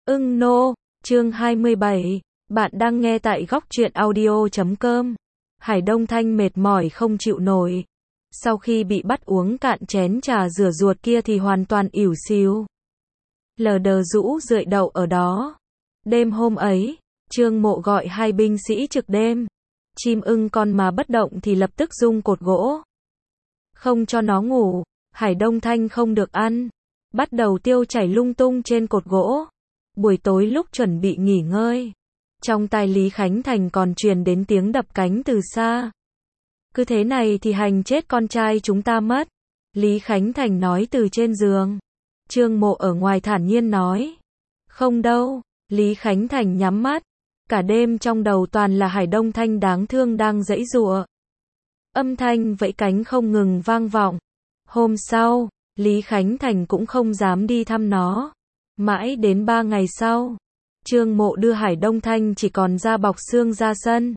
Ưng nô, chương 27, bạn đang nghe tại góc truyện audio.com. Hải Đông Thanh mệt mỏi không chịu nổi. Sau khi bị bắt uống cạn chén trà rửa ruột kia thì hoàn toàn ỉu xìu. Lờ đờ rũ rượi đậu ở đó. Đêm hôm ấy, Trương Mộ gọi hai binh sĩ trực đêm. Chim ưng con mà bất động thì lập tức rung cột gỗ. Không cho nó ngủ, Hải Đông Thanh không được ăn. Bắt đầu tiêu chảy lung tung trên cột gỗ. Buổi tối lúc chuẩn bị nghỉ ngơi, trong tai Lý Khánh Thành còn truyền đến tiếng đập cánh từ xa. Cứ thế này thì hành chết con trai chúng ta mất. Lý Khánh Thành nói từ trên giường. Trương Mộ ở ngoài thản nhiên nói. Không đâu. Lý Khánh Thành nhắm mắt. Cả đêm trong đầu toàn là Hải Đông Thanh đáng thương đang giãy giụa. Âm thanh vẫy cánh không ngừng vang vọng. Hôm sau, Lý Khánh Thành cũng không dám đi thăm nó. Mãi đến 3 ngày sau, Trương Mộ đưa Hải Đông Thanh chỉ còn da bọc xương ra sân.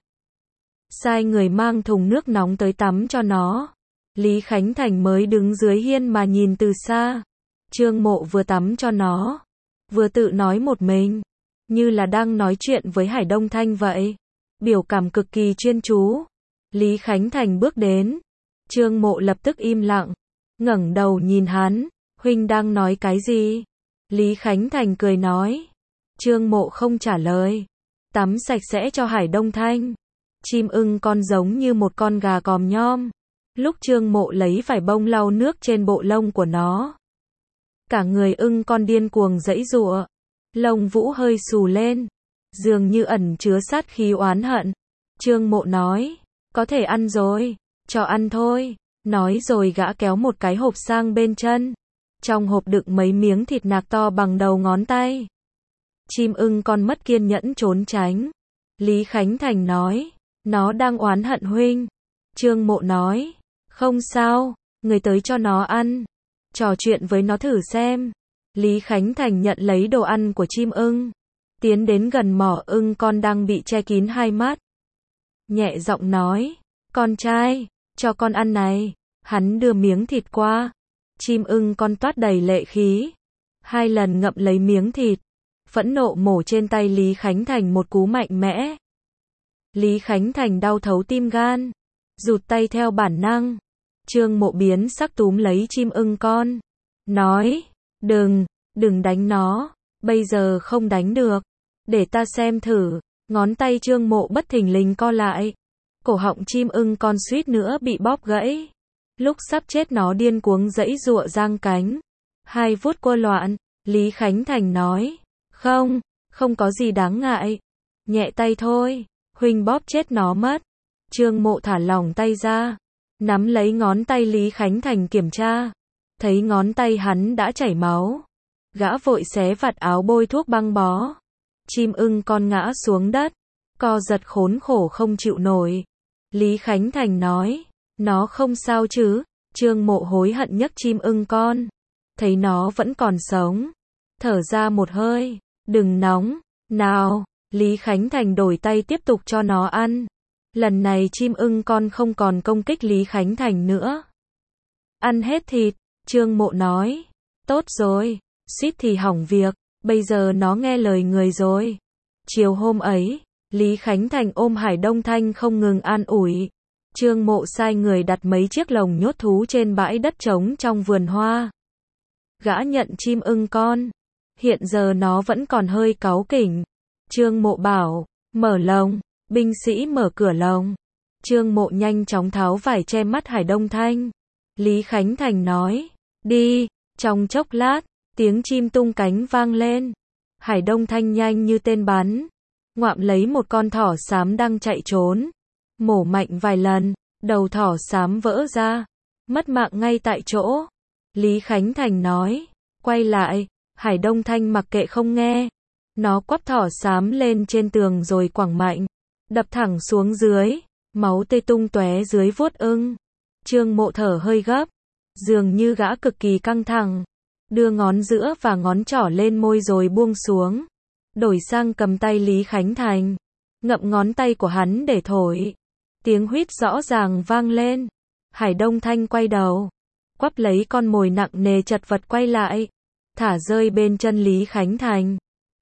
Sai người mang thùng nước nóng tới tắm cho nó. Lý Khánh Thành mới đứng dưới hiên mà nhìn từ xa. Trương Mộ vừa tắm cho nó, vừa tự nói một mình, như là đang nói chuyện với Hải Đông Thanh vậy. Biểu cảm cực kỳ chuyên chú. Lý Khánh Thành bước đến. Trương Mộ lập tức im lặng, ngẩng đầu nhìn hắn. Huynh đang nói cái gì? Lý Khánh Thành cười nói. Trương Mộ không trả lời. Tắm sạch sẽ cho Hải Đông Thanh. Chim ưng con giống như một con gà còm nhom. Lúc Trương Mộ lấy vải bông lau nước trên bộ lông của nó, cả người ưng con điên cuồng giãy giụa. Lông vũ hơi xù lên, dường như ẩn chứa sát khí oán hận. Trương Mộ nói, có thể ăn rồi, cho ăn thôi. Nói rồi gã kéo một cái hộp sang bên chân. Trong hộp đựng mấy miếng thịt nạc to bằng đầu ngón tay. Chim ưng con mất kiên nhẫn trốn tránh. Lý Khánh Thành nói, nó đang oán hận huynh. Trương Mộ nói, không sao, người tới cho nó ăn. Trò chuyện với nó thử xem. Lý Khánh Thành nhận lấy đồ ăn của chim ưng. Tiến đến gần mỏ ưng con đang bị che kín hai mắt. Nhẹ giọng nói, con trai, cho con ăn này. Hắn đưa miếng thịt qua. Chim ưng con toát đầy lệ khí. 2 lần ngậm lấy miếng thịt. Phẫn nộ mổ trên tay Lý Khánh Thành một cú mạnh mẽ. Lý Khánh Thành đau thấu tim gan. Rụt tay theo bản năng. Trương Mộ biến sắc túm lấy chim ưng con. Nói, đừng đánh nó. Bây giờ không đánh được. Để ta xem thử. Ngón tay Trương Mộ bất thình lình co lại. Cổ họng chim ưng con suýt nữa bị bóp gãy. Lúc sắp chết nó điên cuống giãy giụa giang cánh. 2 vuốt cua loạn. Lý Khánh Thành nói, không có gì đáng ngại. Nhẹ tay thôi, huynh bóp chết nó mất. Trương Mộ thả lỏng tay ra, nắm lấy ngón tay Lý Khánh Thành kiểm tra. Thấy ngón tay hắn đã chảy máu. Gã vội xé vạt áo bôi thuốc băng bó. Chim ưng con ngã xuống đất, co giật khốn khổ không chịu nổi. Lý Khánh Thành nói, nó không sao chứ. Trương Mộ hối hận nhấc chim ưng con. Thấy nó vẫn còn sống. Thở ra một hơi. Đừng nóng. Nào. Lý Khánh Thành đổi tay tiếp tục cho nó ăn. Lần này chim ưng con không còn công kích Lý Khánh Thành nữa. Ăn hết thịt. Trương Mộ nói. Tốt rồi. Suýt thì hỏng việc. Bây giờ nó nghe lời người rồi. Chiều hôm ấy, Lý Khánh Thành ôm Hải Đông Thanh không ngừng an ủi. Trương Mộ sai người đặt mấy chiếc lồng nhốt thú trên bãi đất trống trong vườn hoa. Gã nhận chim ưng con. Hiện giờ nó vẫn còn hơi cáu kỉnh. Trương Mộ bảo, mở lồng. Binh sĩ mở cửa lồng. Trương Mộ nhanh chóng tháo vải che mắt Hải Đông Thanh. Lý Khánh Thành nói, đi. Trong chốc lát, tiếng chim tung cánh vang lên. Hải Đông Thanh nhanh như tên bắn, ngoạm lấy một con thỏ xám đang chạy trốn. Mổ mạnh vài lần, đầu thỏ xám vỡ ra, mất mạng ngay tại chỗ. Lý Khánh Thành nói, quay lại. Hải Đông Thanh mặc kệ không nghe. Nó quắp thỏ xám lên trên tường rồi quẳng mạnh, đập thẳng xuống dưới. Máu tê tung tóe dưới vuốt ưng. Trương Mộ thở hơi gấp, dường như gã cực kỳ căng thẳng. Đưa ngón giữa và ngón trỏ lên môi rồi buông xuống. Đổi sang cầm tay Lý Khánh Thành, ngậm ngón tay của hắn để thổi. Tiếng huýt rõ ràng vang lên. Hải Đông Thanh quay đầu, quắp lấy con mồi nặng nề chật vật quay lại, thả rơi bên chân Lý Khánh Thành.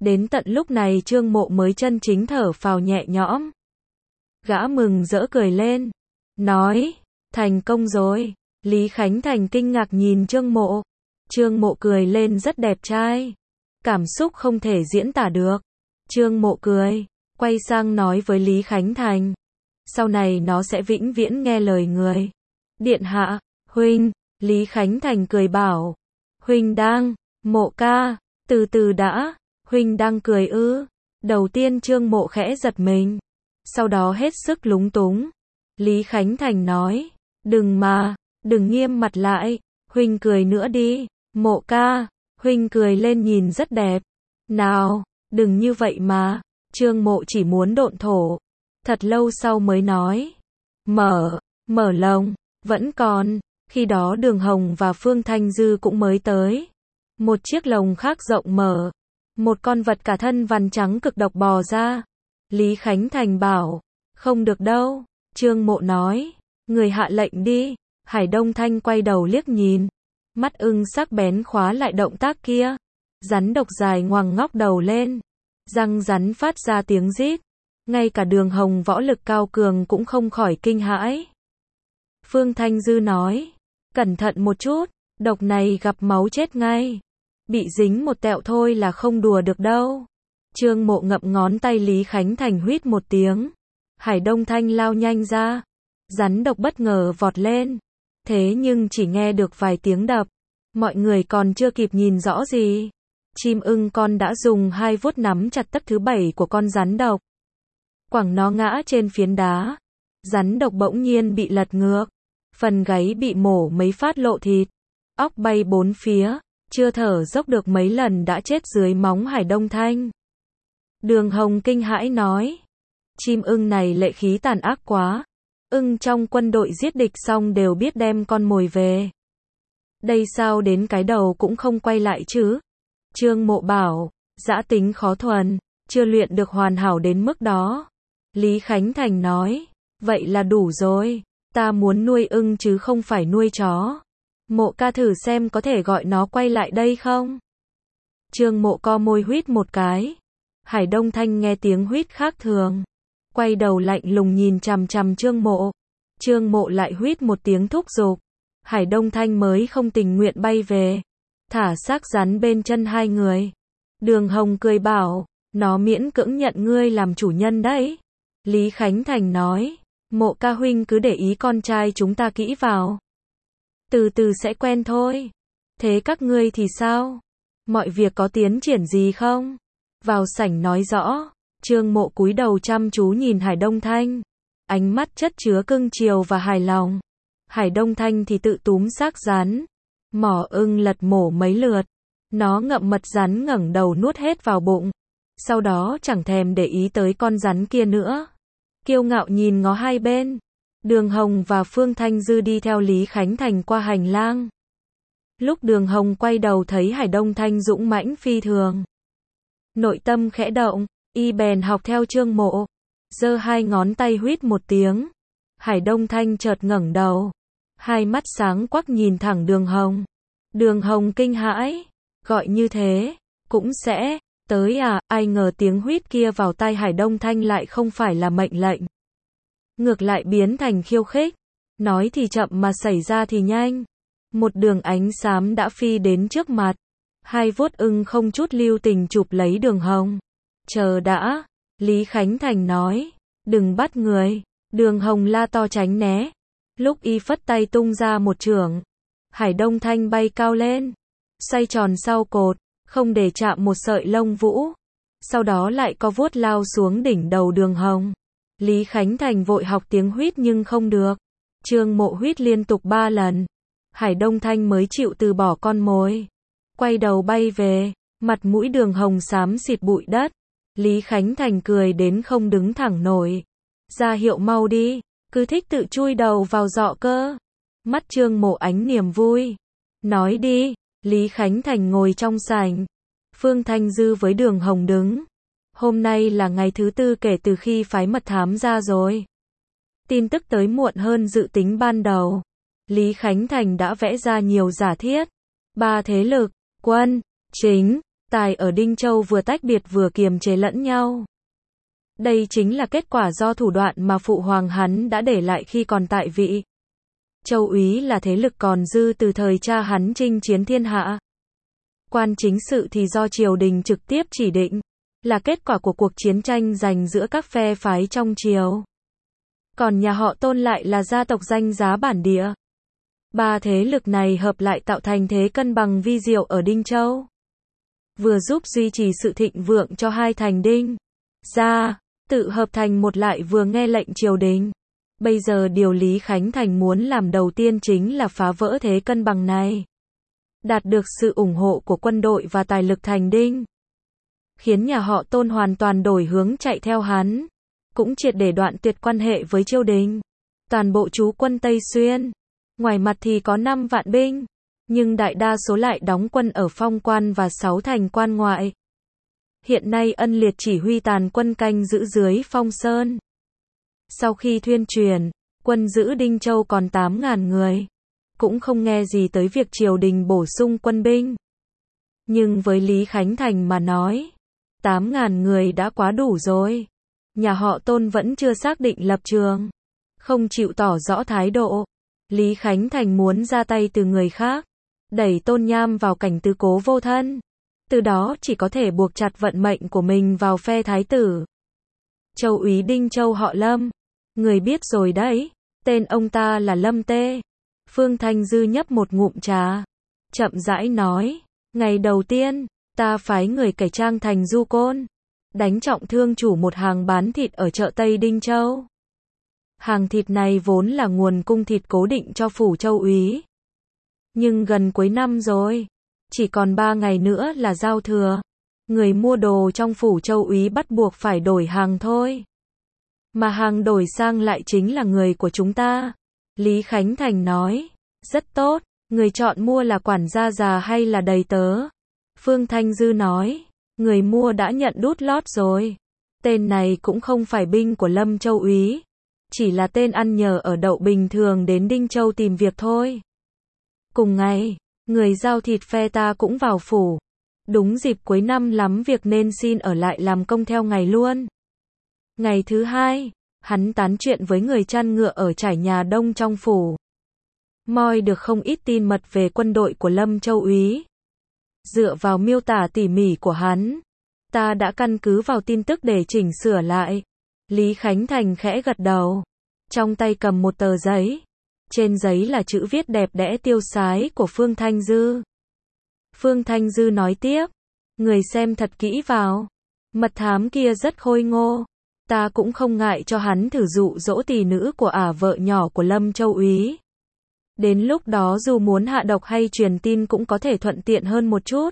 Đến tận lúc này Trương Mộ mới chân chính thở phào nhẹ nhõm. Gã mừng rỡ cười lên, nói, thành công rồi. Lý Khánh Thành kinh ngạc nhìn Trương Mộ. Trương Mộ cười lên rất đẹp trai. Cảm xúc không thể diễn tả được. Trương Mộ cười, quay sang nói với Lý Khánh Thành. Sau này nó sẽ vĩnh viễn nghe lời người. Điện hạ, huynh, Lý Khánh Thành cười bảo. Huynh đang, Mộ ca, từ từ đã, huynh đang cười ư. Đầu tiên Trương Mộ khẽ giật mình. Sau đó hết sức lúng túng. Lý Khánh Thành nói, đừng nghiêm mặt lại, huynh cười nữa đi. Mộ ca, huynh cười lên nhìn rất đẹp. Nào, đừng như vậy mà. Trương Mộ chỉ muốn độn thổ. Thật lâu sau mới nói. Mở lồng, vẫn còn. Khi đó Đường Hồng và Phương Thanh Dư cũng mới tới. Một chiếc lồng khác rộng mở. Một con vật cả thân vằn trắng cực độc bò ra. Lý Khánh Thành bảo. Không được đâu. Trương Mộ nói. Người hạ lệnh đi. Hải Đông Thanh quay đầu liếc nhìn. Mắt ưng sắc bén khóa lại động tác kia. Rắn độc dài ngoằng ngóc đầu lên. Răng rắn phát ra tiếng rít. Ngay cả Đường Hồng võ lực cao cường cũng không khỏi kinh hãi. Phương Thanh Dư nói. Cẩn thận một chút. Độc này gặp máu chết ngay. Bị dính một tẹo thôi là không đùa được đâu. Trương Mộ ngậm ngón tay Lý Khánh Thành huýt một tiếng. Hải Đông Thanh lao nhanh ra. Rắn độc bất ngờ vọt lên. Thế nhưng chỉ nghe được vài tiếng đập. Mọi người còn chưa kịp nhìn rõ gì. Chim ưng con đã dùng hai vuốt nắm chặt tấc thứ 7 của con rắn độc. Quẳng nó ngã trên phiến đá. Rắn độc bỗng nhiên bị lật ngược. Phần gáy bị mổ mấy phát lộ thịt. Óc bay bốn phía. Chưa thở dốc được mấy lần đã chết dưới móng Hải Đông Thanh. Đường Hồng kinh hãi nói. Chim ưng này lệ khí tàn ác quá. Ưng trong quân đội giết địch xong đều biết đem con mồi về. Đây sao đến cái đầu cũng không quay lại chứ? Trương Mộ bảo, dã tính khó thuần, chưa luyện được hoàn hảo đến mức đó. Lý Khánh Thành nói, vậy là đủ rồi, ta muốn nuôi ưng chứ không phải nuôi chó. Mộ ca thử xem có thể gọi nó quay lại đây không? Trương Mộ co môi huýt một cái. Hải Đông Thanh nghe tiếng huýt khác thường. Quay đầu lạnh lùng nhìn chằm chằm Trương Mộ. Trương Mộ lại huýt một tiếng thúc giục. Hải Đông Thanh mới không tình nguyện bay về. Thả xác rắn bên chân hai người. Đường Hồng cười bảo, nó miễn cưỡng nhận ngươi làm chủ nhân đấy. Lý Khánh Thành nói, Mộ ca huynh cứ để ý con trai chúng ta kỹ vào. Từ từ sẽ quen thôi. Thế các ngươi thì sao? Mọi việc có tiến triển gì không? Vào sảnh nói rõ. Trương Mộ cúi đầu chăm chú nhìn Hải Đông Thanh. Ánh mắt chất chứa cưng chiều và hài lòng. Hải Đông Thanh thì tự túm xác rắn. Mỏ ưng lật mổ mấy lượt. Nó ngậm mật rắn ngẩng đầu nuốt hết vào bụng. Sau đó chẳng thèm để ý tới con rắn kia nữa. Kiêu ngạo nhìn ngó hai bên. Đường Hồng và Phương Thanh Dư đi theo Lý Khánh Thành qua hành lang. Lúc Đường Hồng quay đầu thấy Hải Đông Thanh dũng mãnh phi thường. Nội tâm khẽ động, y bèn học theo Trương Mộ. Giơ hai ngón tay huýt một tiếng. Hải Đông Thanh chợt ngẩng đầu. Hai mắt sáng quắc nhìn thẳng Đường Hồng. Đường Hồng kinh hãi. Gọi như thế, cũng sẽ tới à? Ai ngờ tiếng huýt kia vào tai Hải Đông Thanh lại không phải là mệnh lệnh. Ngược lại biến thành khiêu khích. Nói thì chậm mà xảy ra thì nhanh. Một đường ánh xám đã phi đến trước mặt. Hai vuốt ưng không chút lưu tình chụp lấy Đường Hồng. Chờ đã. Lý Khánh Thành nói. Đừng bắt người. Đường Hồng la to tránh né. Lúc y phất tay tung ra một chưởng. Hải Đông Thanh bay cao lên. Xoay tròn sau cột. Không để chạm một sợi lông vũ. Sau đó lại co vuốt lao xuống đỉnh đầu Đường Hồng. Lý Khánh Thành vội học tiếng huýt nhưng không được. Trương Mộ huýt liên tục 3 lần. Hải Đông Thanh mới chịu từ bỏ con mồi. Quay đầu bay về. Mặt mũi Đường Hồng xám xịt bụi đất. Lý Khánh Thành cười đến không đứng thẳng nổi. Ra hiệu mau đi. Cứ thích tự chui đầu vào giọ cơ. Mắt Trương Mộ ánh niềm vui. Nói đi. Lý Khánh Thành ngồi trong sảnh. Phương Thanh Dư với Đường Hồng đứng. Hôm nay là ngày thứ 4 kể từ khi phái mật thám ra rồi. Tin tức tới muộn hơn dự tính ban đầu. Lý Khánh Thành đã vẽ ra nhiều giả thiết. 3 thế lực, quân, chính, Tài ở Đinh Châu vừa tách biệt vừa kiềm chế lẫn nhau. Đây chính là kết quả do thủ đoạn mà phụ hoàng hắn đã để lại khi còn tại vị. Châu úy là thế lực còn dư từ thời cha hắn chinh chiến thiên hạ. Quan chính sự thì do triều đình trực tiếp chỉ định, là kết quả của cuộc chiến tranh giành giữa các phe phái trong triều. Còn nhà họ Tôn lại là gia tộc danh giá bản địa. Ba thế lực này hợp lại tạo thành thế cân bằng vi diệu ở Đinh Châu. Vừa giúp duy trì sự thịnh vượng cho hai thành Đinh gia, tự hợp thành một, lại vừa nghe lệnh triều đình. Bây giờ điều Lý Khánh Thành muốn làm đầu tiên chính là phá vỡ thế cân bằng này. Đạt được sự ủng hộ của quân đội và tài lực thành Đinh. Khiến nhà họ Tôn hoàn toàn đổi hướng chạy theo hắn. Cũng triệt để đoạn tuyệt quan hệ với triều đình. Toàn bộ trú quân Tây Xuyên. Ngoài mặt thì có 5 vạn binh. Nhưng đại đa số lại đóng quân ở Phong Quan và 6 thành quan ngoại. Hiện nay Ân Liệt chỉ huy tàn quân canh giữ dưới Phong Sơn. Sau khi thuyên truyền, quân giữ Đinh Châu còn 8.000 người. Cũng không nghe gì tới việc triều đình bổ sung quân binh. Nhưng với Lý Khánh Thành mà nói, 8.000 người đã quá đủ rồi. Nhà họ Tôn vẫn chưa xác định lập trường, không chịu tỏ rõ thái độ. Lý Khánh Thành muốn ra tay từ người khác, đẩy Tôn Nham vào cảnh tứ cố vô thân. Từ đó chỉ có thể buộc chặt vận mệnh của mình vào phe thái tử. Châu úy Đinh Châu họ Lâm, người biết rồi đấy, tên ông ta là Lâm Tê. Phương Thanh Dư nhấp một ngụm trà, chậm rãi nói, ngày đầu tiên, ta phái người cải trang thành du côn, đánh trọng thương chủ một hàng bán thịt ở chợ Tây Đinh Châu. Hàng thịt này vốn là nguồn cung thịt cố định cho phủ châu úy. Nhưng gần cuối năm rồi, chỉ còn 3 ngày nữa là giao thừa. Người mua đồ trong phủ châu úy bắt buộc phải đổi hàng thôi. Mà hàng đổi sang lại chính là người của chúng ta. Lý Khánh Thành nói, rất tốt, người chọn mua là quản gia già hay là đầy tớ? Phương Thanh Dư nói, người mua đã nhận đút lót rồi. Tên này cũng không phải binh của Lâm Châu úy, chỉ là tên ăn nhờ ở đậu bình thường đến Đinh Châu tìm việc thôi. Cùng ngày, người giao thịt phe ta cũng vào phủ. Đúng dịp cuối năm lắm việc nên xin ở lại làm công theo ngày luôn. Ngày thứ hai, hắn tán chuyện với người chăn ngựa ở trải nhà Đông trong phủ. Moi được không ít tin mật về quân đội của Lâm Châu úy. Dựa vào miêu tả tỉ mỉ của hắn, ta đã căn cứ vào tin tức để chỉnh sửa lại. Lý Khánh Thành khẽ gật đầu, trong tay cầm một tờ giấy. Trên giấy là chữ viết đẹp đẽ tiêu sái của Phương Thanh Dư. Phương Thanh Dư nói tiếp, người xem thật kỹ vào. Mật thám kia rất khôi ngô. Ta cũng không ngại cho hắn thử dụ dỗ tỷ nữ của vợ nhỏ của Lâm Châu úy. Đến lúc đó dù muốn hạ độc hay truyền tin cũng có thể thuận tiện hơn một chút.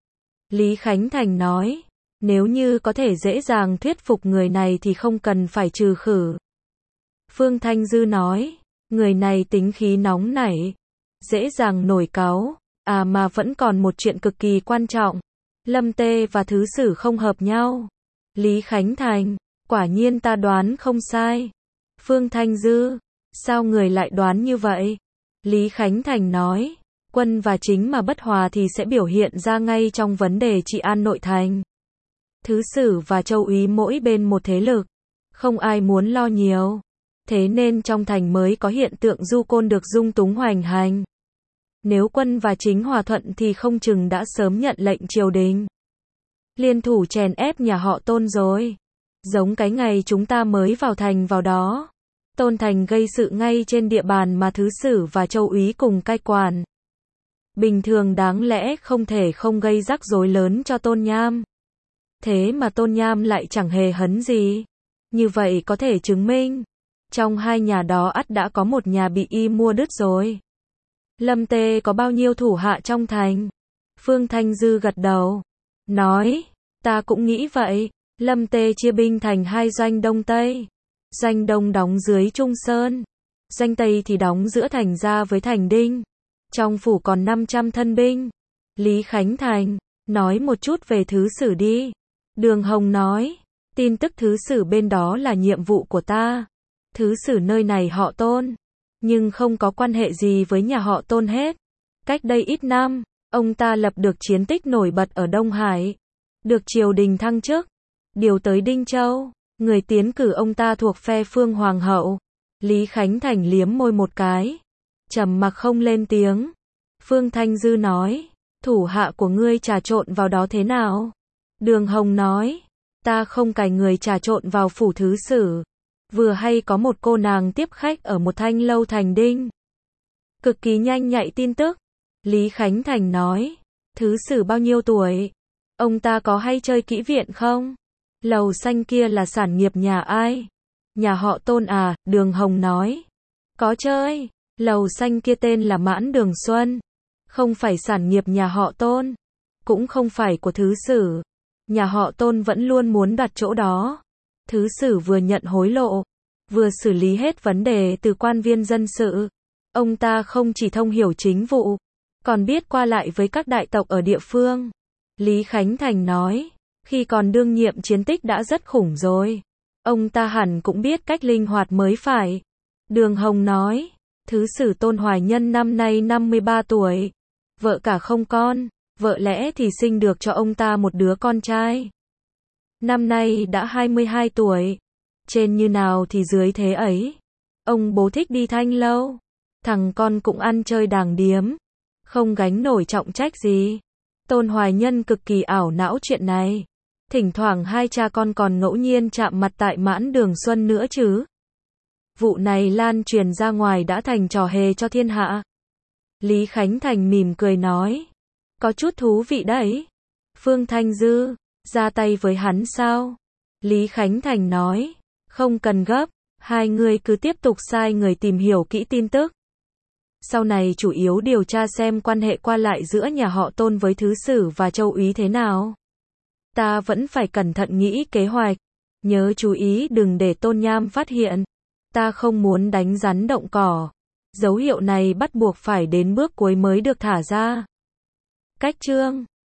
Lý Khánh Thành nói, nếu như có thể dễ dàng thuyết phục người này thì không cần phải trừ khử. Phương Thanh Dư nói, người này tính khí nóng nảy, dễ dàng nổi cáu, mà vẫn còn một chuyện cực kỳ quan trọng. Lâm Tê và Thứ Sử không hợp nhau. Lý Khánh Thành, quả nhiên ta đoán không sai. Phương Thanh Dư, sao người lại đoán như vậy? Lý Khánh Thành nói, quân và chính mà bất hòa thì sẽ biểu hiện ra ngay trong vấn đề trị an nội thành. Thứ Sử và Châu úy mỗi bên một thế lực, không ai muốn lo nhiều. Thế nên trong thành mới có hiện tượng du côn được dung túng hoành hành. Nếu quân và chính hòa thuận thì không chừng đã sớm nhận lệnh triều đình. Liên thủ chèn ép nhà họ Tôn rồi. Giống cái ngày chúng ta mới vào thành vào đó. Tôn Thành gây sự ngay trên địa bàn mà Thứ Sử và Châu úy cùng cai quản. Bình thường đáng lẽ không thể không gây rắc rối lớn cho Tôn Nham. Thế mà Tôn Nham lại chẳng hề hấn gì. Như vậy có thể chứng minh, trong hai nhà đó ắt đã có một nhà bị y mua đứt rồi. Lâm Tê có bao nhiêu thủ hạ trong thành? Phương Thanh Dư gật đầu, nói, ta cũng nghĩ vậy. Lâm Tê chia binh thành hai doanh Đông Tây. Doanh Đông đóng dưới Trung Sơn, doanh Tây thì đóng giữa thành Gia với thành Đinh. Trong phủ còn 500 thân binh. Lý Khánh Thành, nói một chút về Thứ Sử đi. Đường Hồng nói, tin tức Thứ Sử bên đó là nhiệm vụ của ta. Thứ Sử nơi này họ Tôn, nhưng không có quan hệ gì với nhà họ Tôn hết. Cách đây ít năm, Ông ta lập được chiến tích nổi bật ở Đông Hải, được triều đình thăng chức, điều tới Đinh Châu, người tiến cử ông ta thuộc phe Phương Hoàng hậu. Lý Khánh Thành liếm môi một cái, trầm mặc không lên tiếng. Phương Thanh Dư nói, thủ hạ của ngươi trà trộn vào đó thế nào? Đường Hồng nói, ta không cài người trà trộn vào phủ thứ sử. Vừa hay có một cô nàng tiếp khách ở một thanh lâu thành Đinh. Cực kỳ nhanh nhạy tin tức. Lý Khánh Thành nói, thứ sử bao nhiêu tuổi? Ông ta có hay chơi kỹ viện không? Lầu xanh kia là sản nghiệp nhà ai? Nhà họ Tôn à, Đường Hồng nói. Có chơi, lầu xanh kia tên là Mãn Đường Xuân. Không phải sản nghiệp nhà họ Tôn, cũng không phải của thứ sử. Nhà họ Tôn vẫn luôn muốn đặt chỗ đó. Thứ sử vừa nhận hối lộ, vừa xử lý hết vấn đề từ quan viên dân sự. Ông ta không chỉ thông hiểu chính vụ, còn biết qua lại với các đại tộc ở địa phương. Lý Khánh Thành nói, khi còn đương nhiệm chiến tích đã rất khủng rồi. Ông ta hẳn cũng biết cách linh hoạt mới phải. Đường Hồng nói, thứ sử Tôn Hoài Nhân năm nay 53 tuổi. Vợ cả không con, vợ lẽ thì sinh được cho ông ta một đứa con trai. Năm nay đã 22 tuổi. Trên như nào thì dưới thế ấy. Ông bố thích đi thanh lâu. Thằng con cũng ăn chơi đàng điếm. Không gánh nổi trọng trách gì. Tôn Hoài Nhân cực kỳ ảo não chuyện này. Thỉnh thoảng hai cha con còn ngẫu nhiên chạm mặt tại Mãn Đường Xuân nữa chứ. Vụ này lan truyền ra ngoài đã thành trò hề cho thiên hạ. Lý Khánh Thành mỉm cười nói, có chút thú vị đấy. Phương Thanh Dư, ra tay với hắn sao? Lý Khánh Thành nói, không cần gấp, hai người cứ tiếp tục sai người tìm hiểu kỹ tin tức. Sau này chủ yếu điều tra xem quan hệ qua lại giữa nhà họ Tôn với thứ sử và châu úy thế nào. Ta vẫn phải cẩn thận nghĩ kế hoạch, nhớ chú ý đừng để Tôn Nham phát hiện. Ta không muốn đánh rắn động cỏ. Dấu hiệu này bắt buộc phải đến bước cuối mới được thả ra. Cách chương